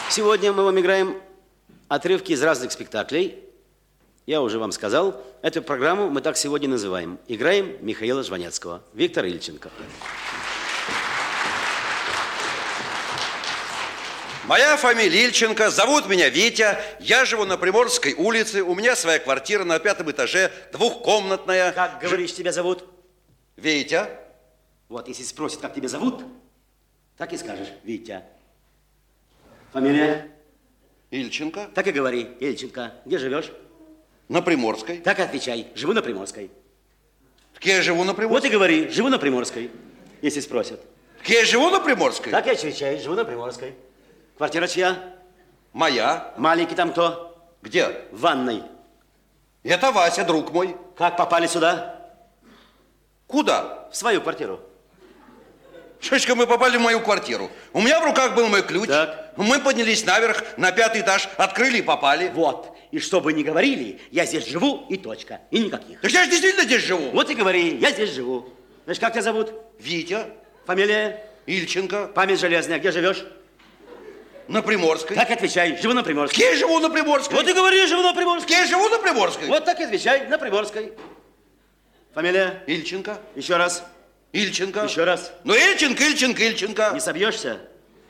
Сегодня мы вам играем отрывки из разных спектаклей. Я уже вам сказал, эту программу мы так сегодня называем. Играем Михаила Жванецкого. Виктор Ильченко. Моя фамилия Ильченко, зовут меня Витя. Я живу на Приморской улице. У меня своя квартира на 5-м этаже, двухкомнатная. Как, говоришь, тебя зовут? Витя. Вот, если спросят, как тебя зовут, так и скажешь, Витя. Фамилия? Ильченко. Так и говори, Ильченко. Где живешь? На Приморской. Так и отвечай, живу на Приморской. Так я живу на Приморской. Вот и говори, живу на Приморской, если спросят. Так я живу на Приморской. Так и отвечай, живу на Приморской. Квартира чья? Моя. Маленький там кто? Где? В ванной. Это Вася, друг мой. Как попали сюда? Куда? В свою квартиру. Шечка, мы попали в мою квартиру. У меня в руках был мой ключ. Так. Мы поднялись наверх, на 5-й этаж, открыли и попали. Вот. И что бы ни говорили, я здесь живу и точка. И никаких. Так я же действительно здесь живу. Вот и говори, я здесь живу. Значит, как тебя зовут? Витя. Фамилия? Ильченко. Память железная. Где живешь? На Приморской. Так отвечай, живу на Приморской. Я живу на Приморской. Вот и говори, живу на Приморской. Я живу на Приморской. Вот так и отвечай, на Приморской. Фамилия? Ильченко. Еще раз. Ильченко. Еще раз. Ну, Ильченко. Не собьешься?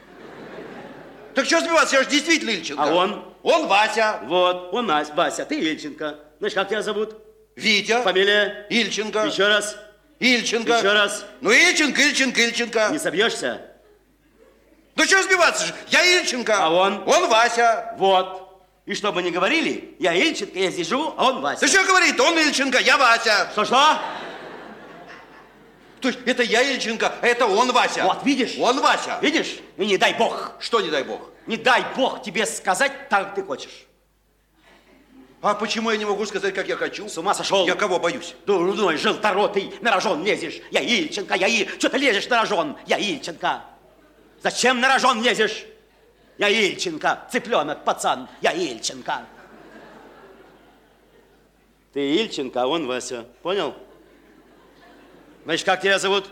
Так что сбиваться, я же действительно Ильченко. А он? Он Вася. Вот, он Вася, ты Ильченко. Значит, как тебя зовут? Витя. Фамилия? Ильченко. Еще раз. Ильченко. Еще раз. Ну, Ильченко. Не собьешься? Ну, что сбиваться же? Я Ильченко. А он? Он Вася. Вот. И что бы ни говорили, я Ильченко, я здесь живу, а он Вася. Да что говорит? Он Ильченко, я Вася. Что? То есть это я Ильченко, а это он Вася. Вот, видишь? Он Вася. Видишь? И не дай бог. Что не дай бог? Не дай бог тебе сказать так, как ты хочешь. А почему я не могу сказать, как я хочу? С ума сошел? Я кого боюсь? Дурной, желторотый, на рожон лезешь. Я Ильченко, Что ты лезешь на рожон? Я Ильченко. Зачем на рожон лезешь? Я Ильченко. Цыпленок, пацан. Я Ильченко. Ты Ильченко, а он Вася. Понял? Значит, как тебя зовут?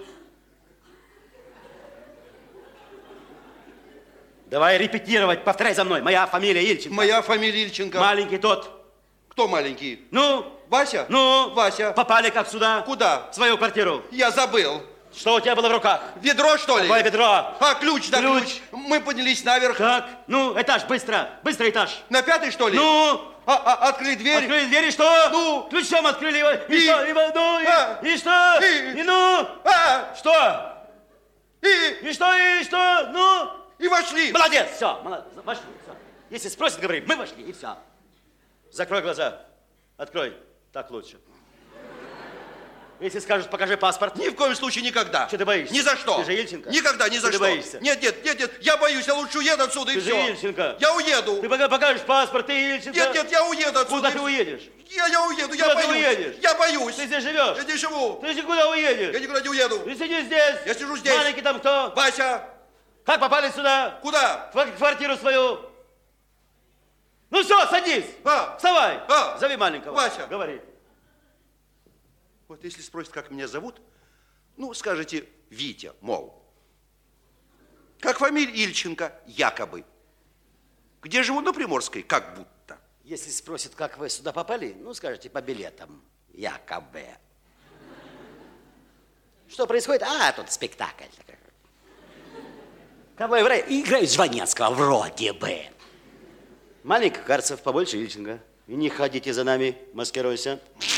Давай репетировать, повторяй за мной. Моя фамилия Ильченко. Моя фамилия Ильченко. Маленький тот. Кто маленький? Ну? Вася? Ну? Вася. Попали как сюда? Куда? В свою квартиру. Я забыл. Что у тебя было в руках? Ведро, что ли? Какое ведро? А, ключ, да, ключ. Мы поднялись наверх. Так, ну, этаж, быстро. Быстро этаж. На 5-й, что ли? Ну? Открыли дверь. Открыли дверь и что? Ну? Ключом открыли его. И что? И что? И ну? Что? И И что? Ну? И вошли. Молодец, все, вошли, все. Если спросят, говори, мы вошли, и все. Закрой глаза. Открой. Так лучше. Если скажут, покажи паспорт. Ни в коем случае никогда. Что ты боишься? Ни за что. Ты же Ильченко. Никогда, ни за Ты что. боишься? Нет, я боюсь, я лучше уеду отсюда и Ты все. же Ильченко. Я уеду. Ты покажешь паспорт, ты Ильченко. Нет, я уеду отсюда. Куда ты уедешь? Я уеду, я Куда боюсь. ты уедешь? Я боюсь. Ты здесь живешь? Я здесь живу. Ты куда уедешь? Я никуда не уеду. Ты сиди здесь. Я сижу здесь. Маленький там кто? Вася. Как попали сюда? Куда? В квартиру свою. Ну все, садись. Вставай. Зови маленького. Вася. Говори. Вот если спросят, как меня зовут, ну, скажите Витя, мол. Как фамилия Ильченко, якобы. Где живу? На Приморской, как будто. Если спросят, как вы сюда попали, ну, скажите по билетам, якобы. Что происходит? А, тут спектакль. Кого играют Жванецкого, вроде бы. Маленький Карцев, побольше Ильченко. И не ходите за нами, маскируйся.